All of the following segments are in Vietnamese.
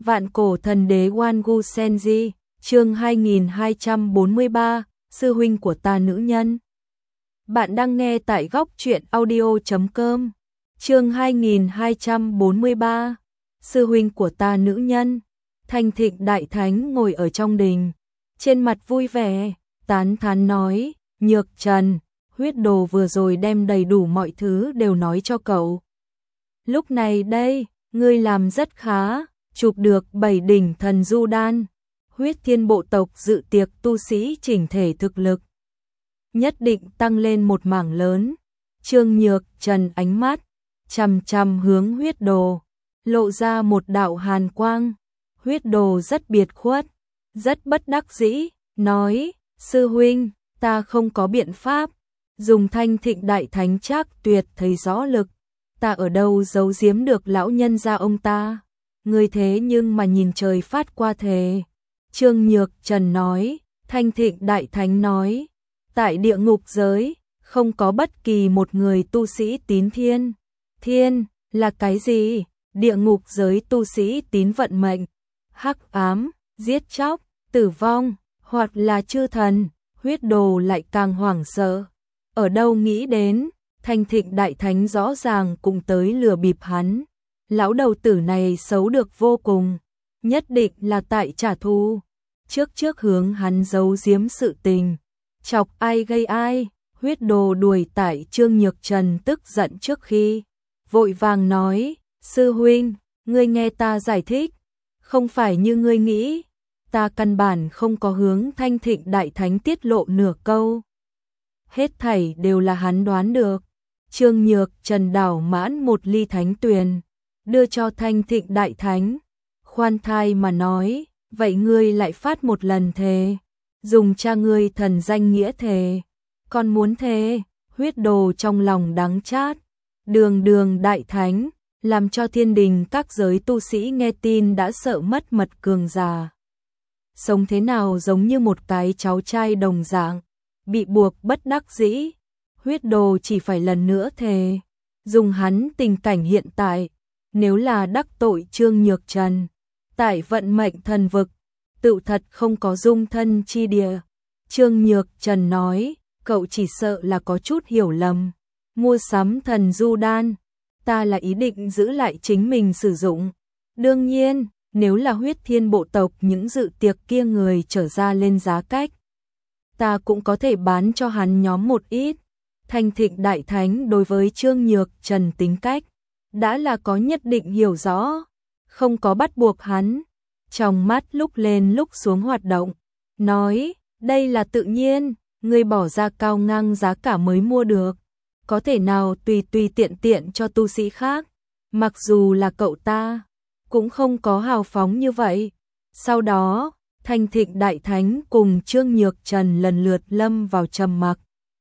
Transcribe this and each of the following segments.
Vạn cổ thần đế Wangu Senji, chương 2243, sư huynh của ta nữ nhân. Bạn đang nghe tại góc truyện audio.com. Chương 2243, sư huynh của ta nữ nhân. Thanh Thịnh Đại Thánh ngồi ở trong đình, trên mặt vui vẻ, tán thán nói, Nhược Trần, huyết đồ vừa rồi đem đầy đủ mọi thứ đều nói cho cậu. Lúc này đây, ngươi làm rất khá, chụp được 7 đỉnh thần du đan, huyết thiên bộ tộc dự tiệc tu sĩ chỉnh thể thực lực. Nhất định tăng lên một mảng lớn. Trương Nhược Trần ánh mắt chằm chằm hướng huyết đồ, lộ ra một đạo hàn quang. Huyết đồ rất biệt khuất, rất bất đắc dĩ, nói, sư huynh, ta không có biện pháp, dùng Thanh Thịnh Đại Thánh Trác Tuyệt thấy rõ lực, ta ở đâu giấu giếm được lão nhân gia ông ta, ngươi thế nhưng mà nhìn trời phát qua thề. Trương Nhược Trần nói, Thanh Thịnh Đại Thánh nói, tại địa ngục giới, không có bất kỳ một người tu sĩ tín thiên. Thiên, là cái gì? Địa ngục giới tu sĩ tín vận mệnh, hắc ám, giết chóc, tử vong, hoặc là chư thần. Huyết đồ lại càng hoảng sợ. Ở đâu nghĩ đến, Thanh Thịnh Đại Thánh rõ ràng cùng tới lừa bịp hắn. Lão đầu tử này xấu được vô cùng, nhất định là tại trả thù. Trước hướng hắn giấu giếm sự tình, chọc ai gây ai. Huyết đồ đuổi tại Trương Nhược Trần tức giận trước khi, vội vàng nói, sư huynh, ngươi nghe ta giải thích, không phải như ngươi nghĩ, ta căn bản không có hướng Thanh Thịnh Đại Thánh tiết lộ nửa câu. Hết thảy đều là hắn đoán được. Trương Nhược Trần đảo mãn một ly thánh tuyền, đưa cho Thanh Thịnh Đại Thánh, khoan thai mà nói, vậy ngươi lại phát một lần thề, dùng cha ngươi thần danh nghĩa thề, còn muốn thề. Huyết đồ trong lòng đắng chát, đường Đại Thánh, làm cho thiên đình các giới tu sĩ nghe tin đã sợ mất mật cường già. Sống thế nào giống như một cái cháu trai đồng dạng, bị buộc bất đắc dĩ. Huyết đồ chỉ phải lần nữa thề, dùng hắn tình cảnh hiện tại, nếu là đắc tội Trương Nhược Trần, tại vận mệnh thần vực, tự thật không có dung thân chi địa. Trương Nhược Trần nói, cậu chỉ sợ là có chút hiểu lầm, mua sắm thần du đan, ta là ý định giữ lại chính mình sử dụng. Đương nhiên, nếu là huyết thiên bộ tộc những dự tiệc kia người trở ra lên giá cách, ta cũng có thể bán cho hắn nhóm một ít. Thanh Thịnh Đại Thánh đối với Trương Nhược Trần tính cách, đã là có nhất định hiểu rõ, không có bắt buộc hắn. Trong mắt lúc lên lúc xuống hoạt động, nói, đây là tự nhiên, ngươi bỏ ra cao ngang giá cả mới mua được, có thể nào tùy tiện cho tu sĩ khác, mặc dù là cậu ta, cũng không có hào phóng như vậy. Sau đó, Thanh Thịnh Đại Thánh cùng Trương Nhược Trần lần lượt lâm vào trầm mặc.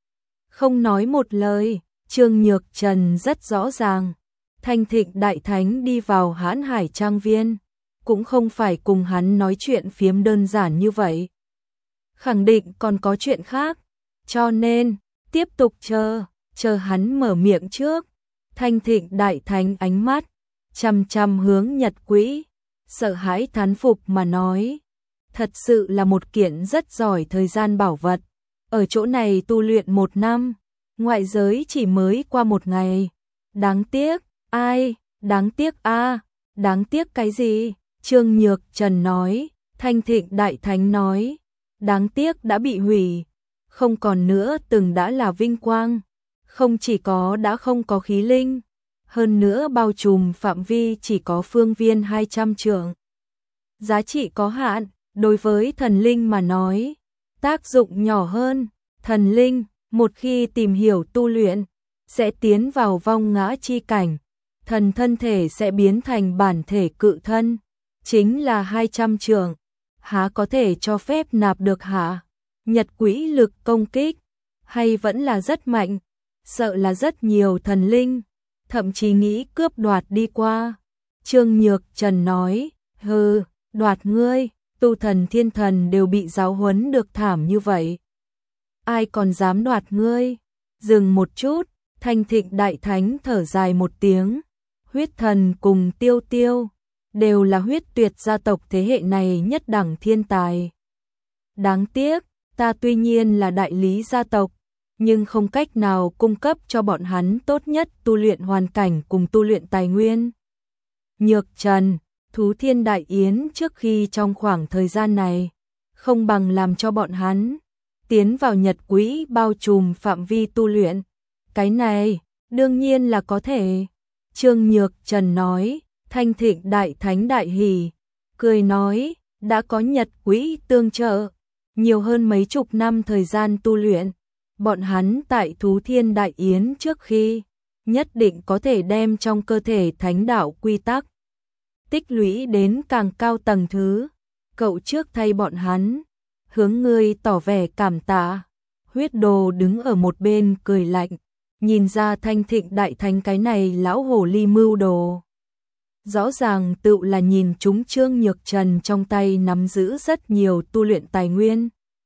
Không nói một lời, Trương Nhược Trần rất rõ ràng, Thanh Thịnh Đại Thánh đi vào Hãn Hải Trang Viên, cũng không phải cùng hắn nói chuyện phiếm đơn giản như vậy. Khẳng định còn có chuyện khác, cho nên, tiếp tục chờ hắn mở miệng trước. Thanh Thịnh Đại Thánh ánh mắt chằm hướng Nhật Quỹ, sợ hãi thán phục mà nói, thật sự là một kiện rất giỏi thời gian bảo vật, ở chỗ này tu luyện 1 năm, ngoại giới chỉ mới qua 1 ngày. Đáng tiếc, ai, đáng tiếc a, đáng tiếc cái gì? Trương Nhược Trần nói. Thanh Thịnh Đại Thánh nói, đáng tiếc đã bị hủy, không còn nữa từng đã là vinh quang, không chỉ có đã không có khí linh, hơn nữa bao trùm phạm vi chỉ có phương viên 200 trượng. Giá trị có hạn, đối với thần linh mà nói, tác dụng nhỏ hơn. Thần linh, một khi tìm hiểu tu luyện, sẽ tiến vào vong ngã chi cảnh, thần thân thể sẽ biến thành bản thể cự thân, chính là 200 trượng, há có thể cho phép nạp được hả? Nhật Quỹ lực công kích, hay vẫn là rất mạnh, sợ là rất nhiều thần linh, thậm chí nghĩ cướp đoạt đi qua. Trương Nhược Trần nói, hừ, đoạt ngươi, tu thần thiên thần đều bị giáo huấn được thảm như vậy, ai còn dám đoạt ngươi? Dừng một chút, Thanh Thịnh Đại Thánh thở dài một tiếng, huyết thần cùng Tiêu Tiêu, đều là huyết tuyệt gia tộc thế hệ này nhất đẳng thiên tài. Đáng tiếc, ta tuy nhiên là đại lý gia tộc, nhưng không cách nào cung cấp cho bọn hắn tốt nhất tu luyện hoàn cảnh cùng tu luyện tài nguyên. Nhược Trần, Thú Thiên Đại Yến trước khi trong khoảng thời gian này, không bằng làm cho bọn hắn tiến vào nhật quỹ bao trùm phạm vi tu luyện. Cái này, đương nhiên là có thể. Trương Nhược Trần nói, Thanh Thịnh Đại Thánh đại hỉ, cười nói, đã có nhật quỹ tương trợ, nhiều hơn mấy chục năm thời gian tu luyện, bọn hắn tại Thú Thiên Đại Yến trước khi, nhất định có thể đem trong cơ thể thánh đạo quy tắc tích lũy đến càng cao tầng thứ. Cậu trước thay bọn hắn, hướng ngươi tỏ vẻ cảm tạ. Huyết Đồ đứng ở một bên cười lạnh, nhìn ra Thanh Thịnh Đại Thánh cái này lão hồ ly mưu đồ. Rõ ràng tự là nhìn chúng Trương Nhược Trần trong tay nắm giữ rất nhiều tu luyện tài nguyên,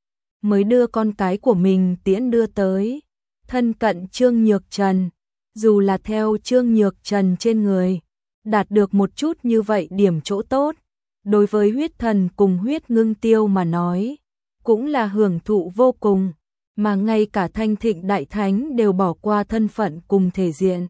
mới đưa con cái của mình tiễn đưa tới, thân cận Trương Nhược Trần, dù là theo Trương Nhược Trần trên người, đạt được một chút như vậy điểm chỗ tốt, đối với huyết thần cùng huyết ngưng tiêu mà nói, cũng là hưởng thụ vô cùng, mà ngay cả Thanh Thịnh Đại Thánh đều bỏ qua thân phận cùng thể diện.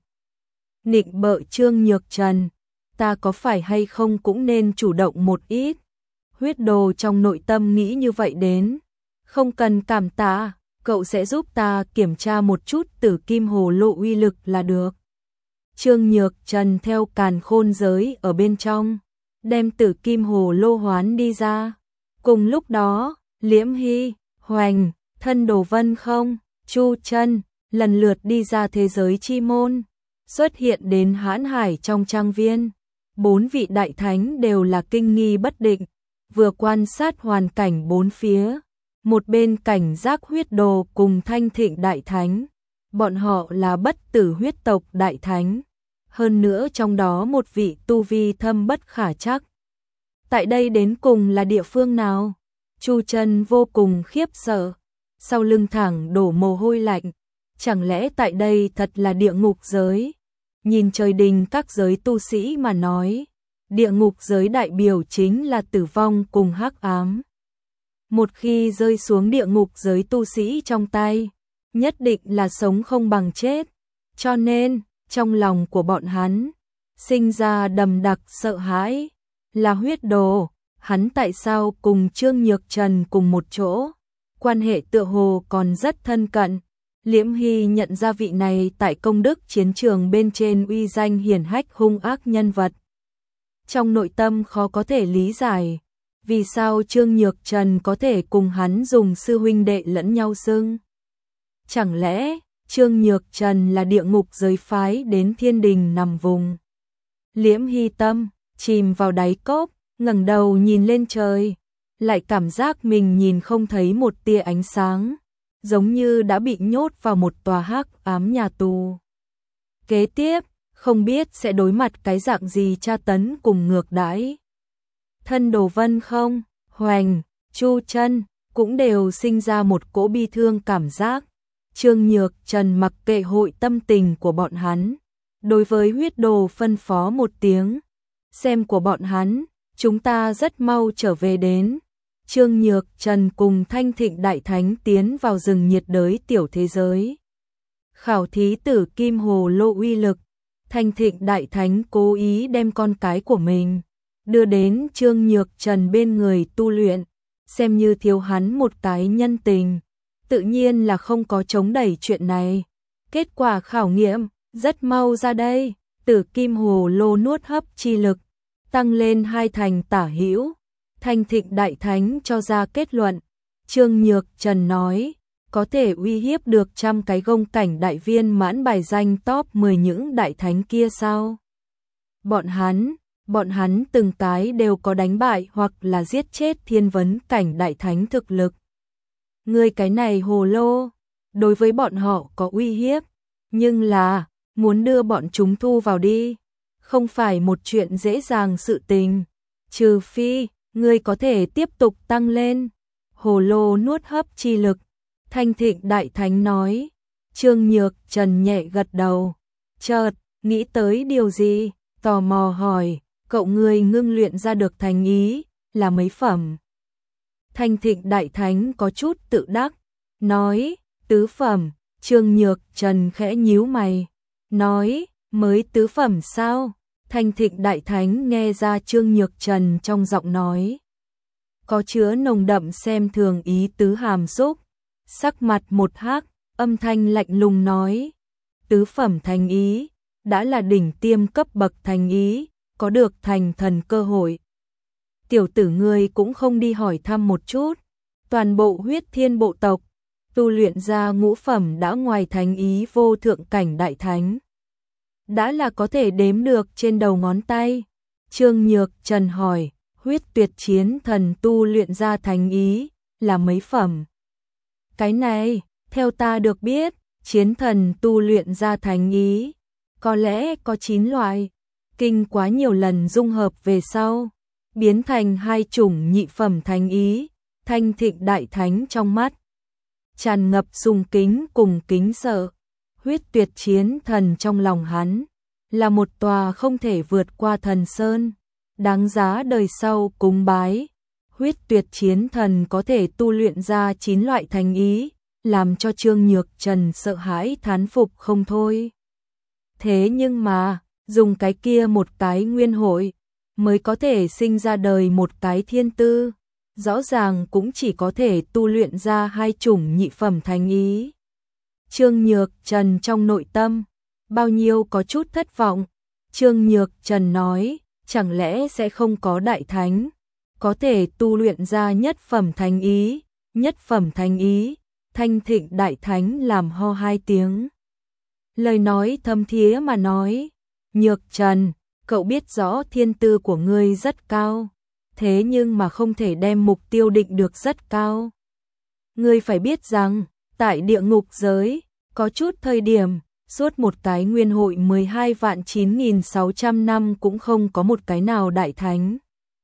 Nịnh bợ Trương Nhược Trần, ta có phải hay không cũng nên chủ động một ít. Huyết Đồ trong nội tâm nghĩ như vậy đến, không cần cảm tạ, cậu sẽ giúp ta kiểm tra một chút Tử Kim Hồ Lô uy lực là được. Trương Nhược Trần theo càn khôn giới ở bên trong, đem Tử Kim Hồ Lô hoán đi ra. Cùng lúc đó, Liễm Hy, Hoành, Thân Đồ Vân Không, Chu Chân lần lượt đi ra thế giới chi môn, xuất hiện đến Hãn Hải trong trang viên. 4 vị đại thánh đều là kinh nghi bất định, vừa quan sát hoàn cảnh bốn phía, một bên cảnh giác Huyết Đồ cùng Thanh Thịnh Đại Thánh. Bọn họ là bất tử huyết tộc đại thánh, hơn nữa trong đó một vị tu vi thâm bất khả trắc. Tại đây đến cùng là địa phương nào? Chu Chân vô cùng khiếp sợ, sau lưng thẳng đổ mồ hôi lạnh, chẳng lẽ tại đây thật là địa ngục giới? Nhìn trời đình các giới tu sĩ mà nói, địa ngục giới đại biểu chính là tử vong cùng hắc ám. Một khi rơi xuống địa ngục giới tu sĩ trong tay, nhất định là sống không bằng chết, cho nên, trong lòng của bọn hắn, sinh ra đầm đặc sợ hãi, là Huyết Đồ, hắn tại sao cùng Trương Nhược Trần cùng một chỗ, quan hệ tựa hồ còn rất thân cận. Liễm Hy nhận ra vị này tại công đức chiến trường bên trên uy danh hiển hách hung ác nhân vật. Trong nội tâm khó có thể lý giải, vì sao Trương Nhược Trần có thể cùng hắn dùng sư huynh đệ lẫn nhau xưng. Chẳng lẽ, Trương Nhược Trần là địa ngục giới phái đến thiên đình nằm vùng. Liễm Hy tâm, chìm vào đáy cốc, ngẩng đầu nhìn lên trời, lại cảm giác mình nhìn không thấy một tia ánh sáng, giống như đã bị nhốt vào một tòa hắc ám nhà tù. Kế tiếp, không biết sẽ đối mặt cái dạng gì tra tấn cùng ngược đãi. Thân Đồ Vân Không, Hoành, Chu Chân cũng đều sinh ra một cỗ bi thương cảm giác. Trương Nhược Trần mặc kệ hội tâm tình của bọn hắn, đối với Huyết Đồ phân phó một tiếng, xem của bọn hắn, chúng ta rất mau trở về đến. Trương Nhược Trần cùng Thanh Thịnh Đại Thánh tiến vào rừng nhiệt đới tiểu thế giới. Khảo thí Tử Kim Hồ Lô uy lực, Thanh Thịnh Đại Thánh cố ý đem con cái của mình đưa đến Trương Nhược Trần bên người tu luyện, xem như thiếu hắn một cái nhân tình, tự nhiên là không có chống đẩy chuyện này. Kết quả khảo nghiệm rất mau ra đây, Tử Kim Hồ Lô nuốt hấp chi lực tăng lên 2 thành tả hữu. Thanh Thịnh Đại Thánh cho ra kết luận, Trương Nhược Trần nói, có thể uy hiếp được 100 cái gông cảnh đại viên mãn bài danh top 10 những đại thánh kia sao? Bọn hắn từng cái đều có đánh bại hoặc là giết chết thiên vấn cảnh đại thánh thực lực. Người cái này hồ lô, đối với bọn họ có uy hiếp, nhưng là, muốn đưa bọn chúng thu vào đi, không phải một chuyện dễ dàng sự tình, trừ phi ngươi có thể tiếp tục tăng lên. Hồ lô nuốt hấp chi lực, Thanh Thịnh Đại Thánh nói. Trương Nhược Trần nhẹ gật đầu, chợt nghĩ tới điều gì, tò mò hỏi, cậu người ngưng luyện ra được thành ý, là mấy phẩm? Thanh Thịnh Đại Thánh có chút tự đắc, nói, tứ phẩm. Trương Nhược Trần khẽ nhíu mày, nói, mới tứ phẩm sao? Thanh Thịnh Đại Thánh nghe ra Trương Nhược Trần trong giọng nói có chứa nồng đậm xem thường ý tứ hàm xúc, sắc mặt một hắc, âm thanh lạnh lùng nói, tứ phẩm thành ý, đã là đỉnh tiêm cấp bậc thành ý, có được thành thần cơ hội. Tiểu tử ngươi cũng không đi hỏi thăm một chút, toàn bộ Huyết Thiên bộ tộc tu luyện ra ngũ phẩm đã ngoài thành ý vô thượng cảnh đại thánh, đã là có thể đếm được trên đầu ngón tay. Trương Nhược Trần hỏi, Huyết Tuyệt Chiến Thần tu luyện ra thành ý là mấy phẩm? Cái này, theo ta được biết, chiến thần tu luyện ra thành ý có lẽ có 9 loại, kinh quá nhiều lần dung hợp về sau, biến thành 2 chủng nhị phẩm thành ý. Thanh Thịnh Đại Thánh trong mắt tràn ngập sùng kính cùng kính sợ. Huyết Tuyệt Chiến Thần trong lòng hắn là một tòa không thể vượt qua thần sơn, đáng giá đời sau cúng bái. Huyết Tuyệt Chiến Thần có thể tu luyện ra 9 loại thành ý, làm cho Trương Nhược Trần sợ hãi thán phục không thôi. Thế nhưng mà, dùng cái kia một cái nguyên hội mới có thể sinh ra đời một cái thiên tư, rõ ràng cũng chỉ có thể tu luyện ra 2 chủng nhị phẩm thành ý. Trương Nhược Trần trong nội tâm bao nhiêu có chút thất vọng. Trương Nhược Trần nói, chẳng lẽ sẽ không có đại thánh có thể tu luyện ra nhất phẩm thành ý? Nhất phẩm thành ý? Thanh Thịnh Đại Thánh làm ho 2 tiếng. Lời nói thâm thía mà nói, Nhược Trần, cậu biết rõ thiên tư của ngươi rất cao, thế nhưng mà không thể đem mục tiêu định được rất cao. Ngươi phải biết rằng, tại địa ngục giới, có chút thời điểm, suốt một cái nguyên hội 12.9.600 năm cũng không có một cái nào đại thánh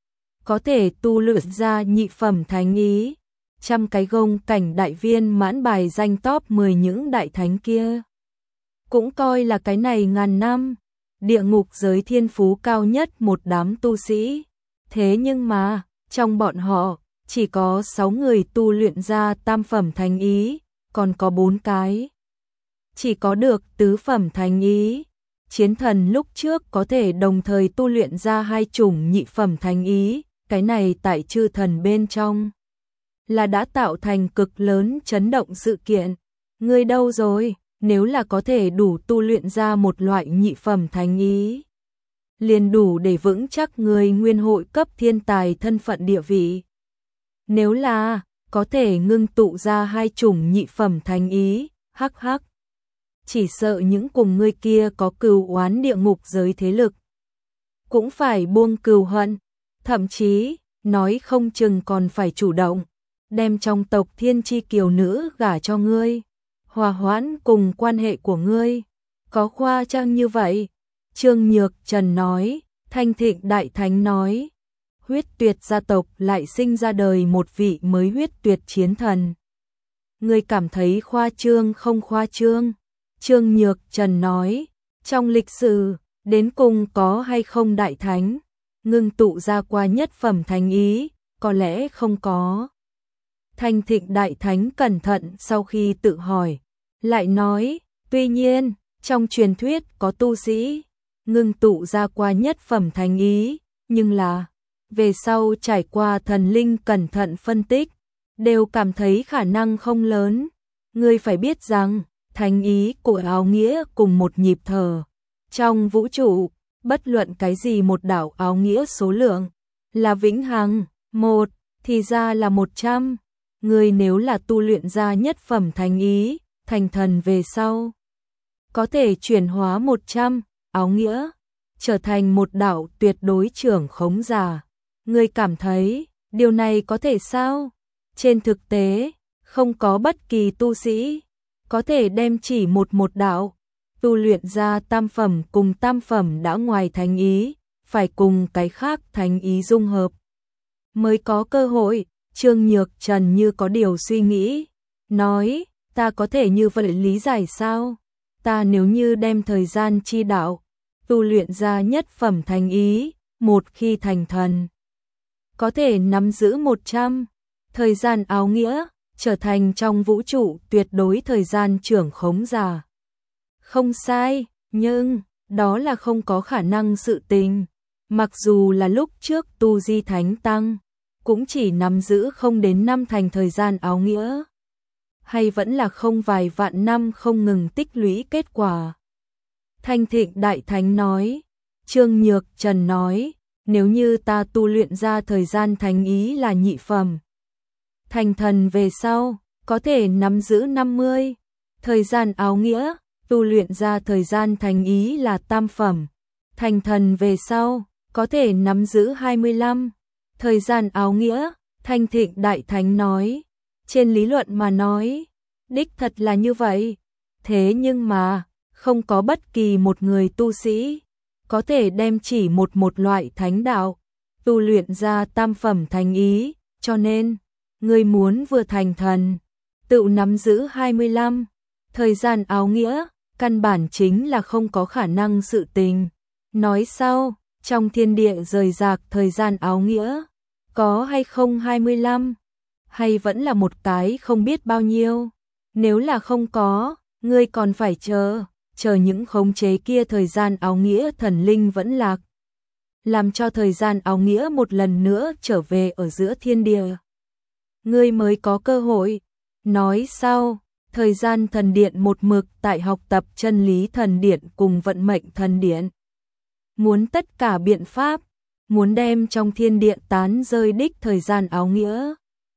có thể tu luyện ra nhị phẩm thánh ý. Trăm cái gông cảnh đại viên mãn bài danh top 10 những đại thánh kia cũng coi là cái này ngàn năm địa ngục giới thiên phú cao nhất một đám tu sĩ. Thế nhưng mà, trong bọn họ, chỉ có 6 người tu luyện ra tam phẩm thánh ý, còn có 4 cái chỉ có được tứ phẩm thánh ý. Chiến thần lúc trước có thể đồng thời tu luyện ra 2 chủng nhị phẩm thánh ý, cái này tại chư thần bên trong là đã tạo thành cực lớn chấn động sự kiện. Ngươi đâu rồi? Nếu là có thể đủ tu luyện ra một loại nhị phẩm thánh ý, liền đủ để vững chắc người nguyên hội cấp thiên tài thân phận địa vị. Nếu là có thể ngưng tụ ra 2 chủng nhị phẩm thánh ý, hắc hắc, chỉ sợ những cùng ngươi kia có cừu oán địa ngục giới thế lực cũng phải buông cừu hận, thậm chí nói không chừng còn phải chủ động đem trong tộc thiên chi kiều nữ gả cho ngươi, hòa hoãn cùng quan hệ của ngươi. Có khoa trương như vậy? Trương Nhược Trần nói. Thanh Thịnh Đại Thánh nói, Huyết Tuyệt gia tộc lại sinh ra đời một vị mới Huyết Tuyệt Chiến Thần. Ngươi cảm thấy khoa trương không khoa trương? Trương Nhược Trần nói, trong lịch sử, đến cùng có hay không đại thánh ngưng tụ ra qua nhất phẩm thánh ý? Có lẽ không có. Thanh Thịnh Đại Thánh cẩn thận sau khi tự hỏi, lại nói, tuy nhiên, trong truyền thuyết có tu sĩ ngưng tụ ra qua nhất phẩm thánh ý, nhưng là về sau trải qua thần linh cẩn thận phân tích, đều cảm thấy khả năng không lớn. Ngươi phải biết rằng, thánh ý của áo nghĩa cùng một nhịp thở. Trong vũ trụ, bất luận cái gì một đảo áo nghĩa số lượng là vĩnh hằng, một thì ra là 100. Ngươi nếu là tu luyện ra nhất phẩm thánh ý, thành thần về sau, có thể chuyển hóa 100 áo nghĩa, trở thành một đảo tuyệt đối trưởng khống giả. Ngươi cảm thấy, điều này có thể sao? Trên thực tế, không có bất kỳ tu sĩ có thể đem chỉ một đạo tu luyện ra tam phẩm cùng tam phẩm đã ngoài thánh ý, phải cùng cái khác thánh ý dung hợp mới có cơ hội. Trương Nhược Trần như có điều suy nghĩ, nói, ta có thể như vậy lý giải sao? Ta nếu như đem thời gian chi đạo tu luyện ra nhất phẩm thánh ý, một khi thành thần, có thể nắm giữ 100 thời gian áo nghĩa, trở thành trong vũ trụ tuyệt đối thời gian trưởng khống giả. Không sai, nhưng đó là không có khả năng sự tình. Mặc dù là lúc trước tu di thánh tăng, cũng chỉ nắm giữ không đến 5 thành thời gian áo nghĩa. Hay vẫn là không vài vạn năm không ngừng tích lũy kết quả. Thanh Thịnh Đại Thánh nói, Trương Nhược Trần nói, nếu như ta tu luyện ra thời gian thánh ý là nhị phẩm, thành thần về sau, có thể nắm giữ 50 thời gian áo nghĩa, tu luyện ra thời gian thánh ý là tam phẩm, thành thần về sau, có thể nắm giữ 25 thời gian áo nghĩa. Thanh Thịnh Đại Thánh nói, trên lý luận mà nói, đích thật là như vậy, thế nhưng mà, không có bất kỳ một người tu sĩ có thể đem chỉ một loại thánh đạo tu luyện ra tam phẩm thánh ý, cho nên người muốn vừa thành thần, tự nắm giữ 25 thời gian áo nghĩa, căn bản chính là không có khả năng sự tình. Nói sau, trong thiên địa rời rạc thời gian áo nghĩa, có hay không 25, hay vẫn là một cái không biết bao nhiêu. Nếu là không có, ngươi còn phải chờ những khống chế kia thời gian áo nghĩa thần linh vẫn lạc, làm cho thời gian áo nghĩa một lần nữa trở về ở giữa thiên địa, ngươi mới có cơ hội. Nói sau, thời gian thần điện một mực tại học tập chân lý thần điện cùng vận mệnh thần điện. Muốn tất cả biện pháp, muốn đem trong thiên địa tán rơi đích thời gian áo nghĩa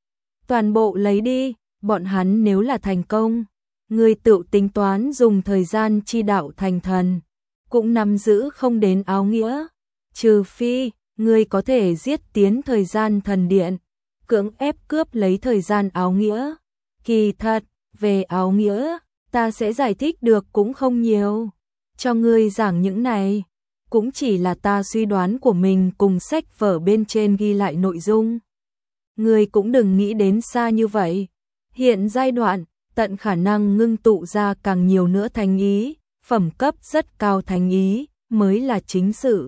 toàn bộ lấy đi, bọn hắn nếu là thành công, người tự tính toán dùng thời gian chi đạo thành thần, cũng nắm giữ không đến áo nghĩa, trừ phi người có thể giết tiến thời gian thần điện, cưỡng ép cướp lấy thời gian áo nghĩa. Kỳ thật, về áo nghĩa, ta sẽ giải thích được cũng không nhiều, cho ngươi giảng những này cũng chỉ là ta suy đoán của mình cùng sách vở bên trên ghi lại nội dung. Ngươi cũng đừng nghĩ đến xa như vậy. Hiện giai đoạn, tận khả năng ngưng tụ ra càng nhiều nữa thánh ý, phẩm cấp rất cao thánh ý, mới là chính sự.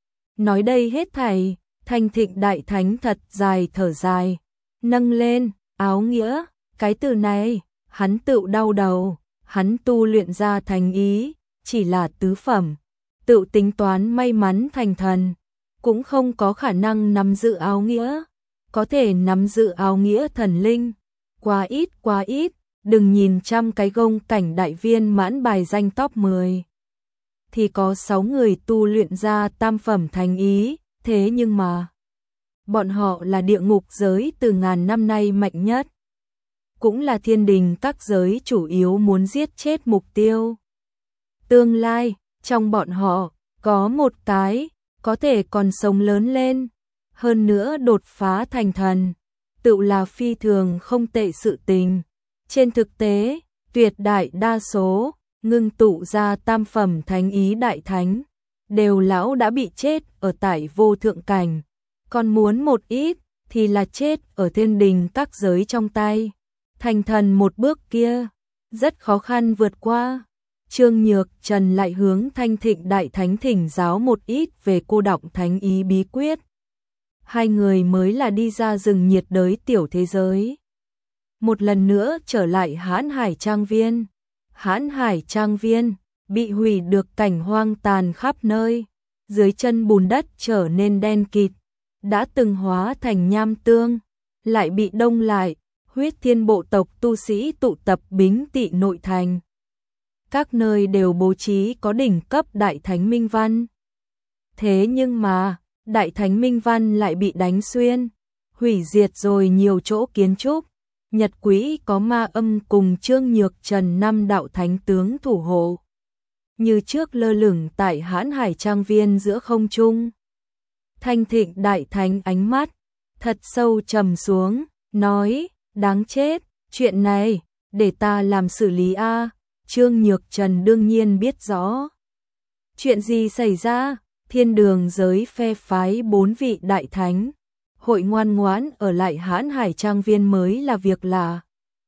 Nói đây hết thảy, Thanh Thịnh Đại Thánh thật dài thở dài, nâng lên, áo nghĩa, cái từ này, hắn tự đau đầu, hắn tu luyện ra thánh ý, chỉ là tứ phẩm. Tự tính toán may mắn thành thần, cũng không có khả năng nắm giữ áo nghĩa, có thể nắm giữ áo nghĩa thần linh, quá ít, đừng nhìn trăm cái gông cảnh đại viên mãn bài danh top 10. Thì có 6 người tu luyện ra tam phẩm thánh ý, thế nhưng mà, bọn họ là địa ngục giới từ ngàn năm nay mạnh nhất, cũng là thiên đình các giới chủ yếu muốn giết chết mục tiêu. Tương lai, trong bọn họ, có một cái, có thể còn sống lớn lên, hơn nữa đột phá thành thần, tự là phi thường không tệ sự tình. Trên thực tế, tuyệt đại đa số, ngưng tụ ra tam phẩm thánh ý đại thánh, đều lão đã bị chết ở tại vô thượng cảnh, còn muốn một ít, thì là chết ở thiên đình các giới trong tay. Thành thần một bước kia, rất khó khăn vượt qua. Trương Nhược Trần lại hướng Thanh Thịnh Đại Thánh thỉnh giáo một ít về cô đọng thánh ý bí quyết. Hai người mới là đi ra rừng nhiệt đới tiểu thế giới. Một lần nữa trở lại Hãn Hải Trang Viên. Hãn Hải Trang Viên bị hủy được cảnh hoang tàn khắp nơi. Dưới chân bùn đất trở nên đen kịt, đã từng hóa thành nham tương, lại bị đông lại. Huyết Thiên bộ tộc tu sĩ tụ tập Bính Tỵ nội thành. Các nơi đều bố trí có đỉnh cấp Đại Thánh Minh Văn. Thế nhưng mà, Đại Thánh Minh Văn lại bị đánh xuyên, hủy diệt rồi nhiều chỗ kiến trúc. Nhật Quỹ có Ma Âm cùng Trương Nhược Trần 5 đạo thánh tướng thủ hộ, như trước lơ lửng tại Hãn Hải Trang Viên giữa không trung. Thanh Thịnh Đại Thánh ánh mắt thật sâu trầm xuống, nói: đáng chết, chuyện này để ta làm xử lý a. Trương Nhược Trần đương nhiên biết rõ. Chuyện gì xảy ra? Thiên đường giới phe phái 4 vị đại thánh, hội ngoan ngoãn ở lại Hãn Hải Trang Viên mới là việc lạ.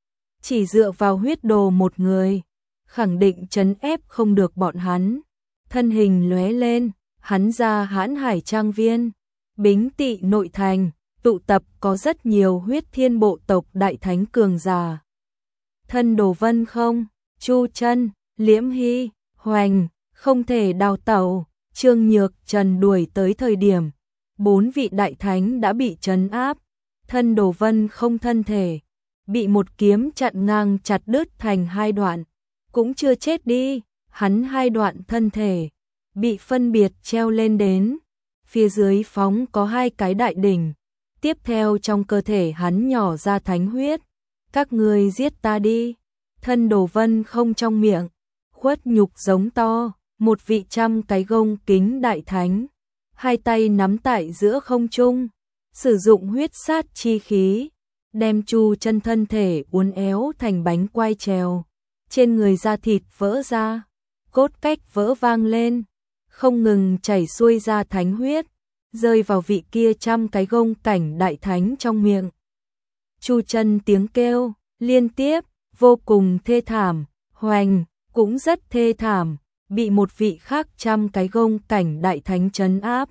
Chỉ dựa vào huyết đồ một người, khẳng định trấn ép không được bọn hắn. Thân hình lóe lên, hắn ra Hãn Hải Trang Viên, Bính Tỵ nội thành, tụ tập có rất nhiều huyết thiên bộ tộc đại thánh cường giả. Thân Đồ Vân không, Chu Chân, Liễm Hy, Hoành, không thể đào tẩu, Trương Nhược Trần đuổi tới thời điểm, 4 vị đại thánh đã bị trấn áp, Thân Đồ Vân không thân thể, bị một kiếm chặn ngang chặt đứt thành 2 đoạn, cũng chưa chết đi, hắn 2 đoạn thân thể, bị phân biệt treo lên đến, phía dưới phóng có 2 cái đại đỉnh, tiếp theo trong cơ thể hắn nhỏ ra thánh huyết, các ngươi giết ta đi, Thân Đồ Vân không trong miệng, khuất nhục giống to, một vị 100 cái gông kính đại thánh, 2 tay nắm tại giữa không trung, sử dụng huyết sát chi khí, đem Chu Chân thân thể uốn éo thành bánh quai trèo, trên người da thịt vỡ ra, cốt cách vỡ vang lên, không ngừng chảy xuôi ra thánh huyết, rơi vào vị kia 100 cái gông cảnh đại thánh trong miệng. Chu Chân tiếng kêu liên tiếp, vô cùng thê thảm, Hoành cũng rất thê thảm, bị một vị khác 100 cái gông cảnh đại thánh trấn áp.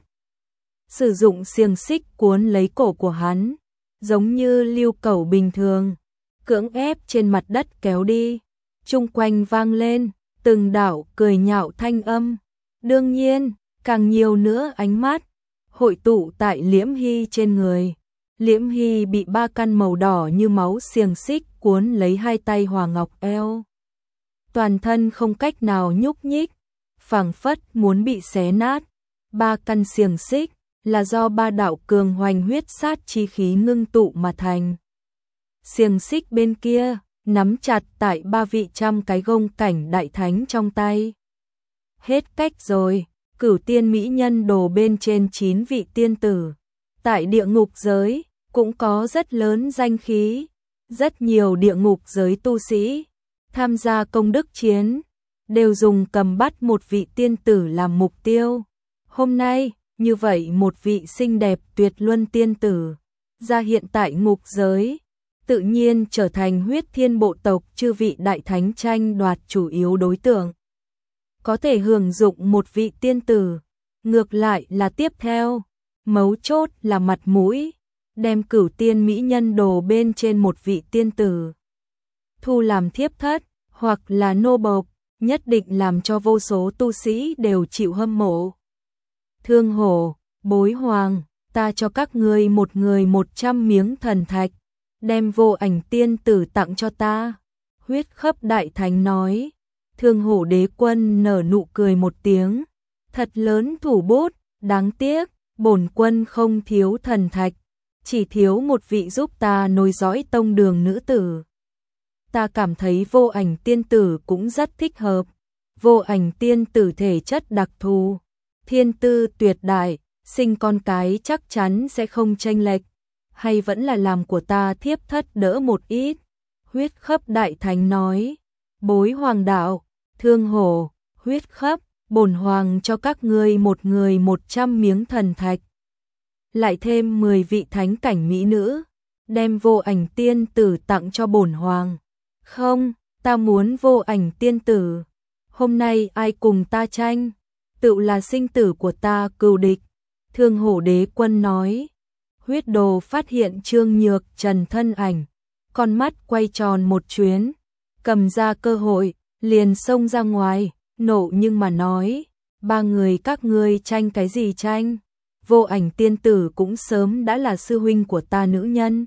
Sử dụng xiềng xích cuốn lấy cổ của hắn, giống như lưu cẩu bình thường, cưỡng ép trên mặt đất kéo đi. Chung quanh vang lên từng đạo cười nhạo thanh âm. Đương nhiên, càng nhiều nữa ánh mắt hội tụ tại Liễm Hy trên người. Liễm Hy bị 3 căn màu đỏ như máu xiềng xích cuốn lấy 2 tay hòa ngọc eo. Toàn thân không cách nào nhúc nhích, phảng phất muốn bị xé nát. 3 căn xiềng xích là do 3 đạo cường hoành huyết sát chi khí ngưng tụ mà thành. Xiềng xích bên kia nắm chặt tại 3 vị 100 cái gông cảnh đại thánh trong tay. Hết cách rồi, Cửu Tiên mỹ nhân đồ bên trên 9 vị tiên tử, tại địa ngục giới cũng có rất lớn danh khí, rất nhiều địa ngục giới tu sĩ tham gia công đức chiến đều dùng cầm bắt một vị tiên tử làm mục tiêu. Hôm nay, như vậy một vị xinh đẹp tuyệt luân tiên tử ra hiện tại ngục giới, tự nhiên trở thành huyết thiên bộ tộc chư vị đại thánh tranh đoạt chủ yếu đối tượng. Có thể hưởng dụng một vị tiên tử, ngược lại là tiếp theo, mấu chốt là mặt mũi, đem Cửu Tiên mỹ nhân đồ bên trên một vị tiên tử thu làm thiếp thất, hoặc là nô bộc, nhất định làm cho vô số tu sĩ đều chịu hâm mộ. Thương Hổ, Bối Hoàng, ta cho các ngươi một người 100 miếng thần thạch, đem Vô Ảnh tiên tử tặng cho ta. Huyết Khấp đại thánh nói. Thương Hổ đế quân nở nụ cười một tiếng, thật lớn thủ bút, đáng tiếc, bổn quân không thiếu thần thạch, chỉ thiếu một vị giúp ta nối dõi tông đường nữ tử. Ta cảm thấy Vô Ảnh tiên tử cũng rất thích hợp. Vô Ảnh tiên tử thể chất đặc thù, thiên tư tuyệt đại, sinh con cái chắc chắn sẽ không chênh lệch, hay vẫn là làm của ta thiếp thất đỡ một ít. Huyết Khấp đại thánh nói. Bối Hoàng đạo, Thương Hổ, Huyết Khấp, bổn hoàng cho các ngươi một người 100 miếng thần thạch, lại thêm 10 vị thánh cảnh mỹ nữ, đem Vô Ảnh tiên tử tặng cho bổn hoàng. Không, ta muốn Vô Ảnh tiên tử. Hôm nay ai cùng ta tranh, tự là sinh tử của ta cừu địch. Thương Hổ đế quân nói. Huyết Đồ phát hiện Trương Nhược Trần thân ảnh, con mắt quay tròn một chuyến, cầm ra cơ hội, liền xông ra ngoài, nộ nhưng mà nói, 3 người các ngươi tranh cái gì tranh? Vô Ảnh tiên tử cũng sớm đã là sư huynh của ta nữ nhân.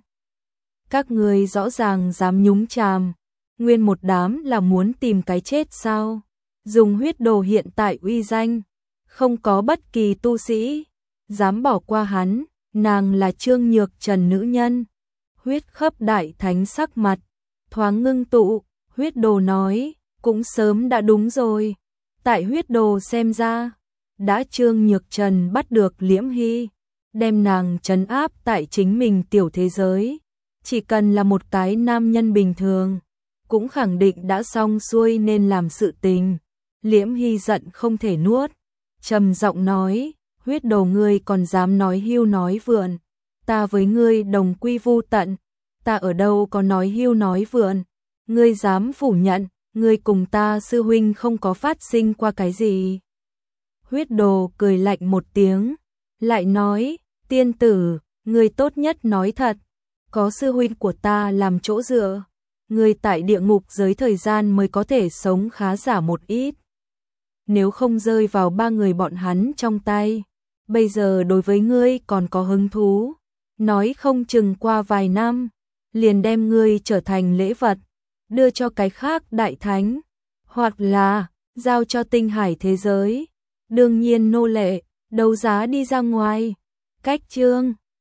Các ngươi rõ ràng dám nhúng chàm, nguyên một đám là muốn tìm cái chết sao? Dùng Huyết Đồ hiện tại uy danh, không có bất kỳ tu sĩ dám bỏ qua hắn, nàng là Trương Nhược Trần nữ nhân. Huyết Khấp đại thánh sắc mặt thoáng ngưng tụ, Huyết Đồ nói, cũng sớm đã đúng rồi. Tại Huyết Đồ xem ra, đã Trương Nhược Trần bắt được Liễm Hy, đem nàng trấn áp tại chính mình tiểu thế giới, chỉ cần là một cái nam nhân bình thường, cũng khẳng định đã xong xuôi nên làm sự tình. Liễm Hy giận không thể nuốt, trầm giọng nói, Huyết Đồ ngươi còn dám nói hưu nói vượn, ta với ngươi đồng quy vu tận, ta ở đâu có nói hưu nói vượn, ngươi dám phủ nhận, ngươi cùng ta sư huynh không có phát sinh qua cái gì. Huyết Đồ cười lạnh một tiếng, lại nói, tiên tử, người tốt nhất nói thật, có sư huynh của ta làm chỗ dựa, người tại địa ngục giới thời gian mới có thể sống khá giả một ít. Nếu không rơi vào ba người bọn hắn trong tay, bây giờ đối với ngươi còn có hứng thú, nói không chừng qua vài năm, liền đem ngươi trở thành lễ vật, đưa cho cái khác đại thánh, hoặc là giao cho tinh hải thế giới, đương nhiên nô lệ, đấu giá đi ra ngoài. Cách chương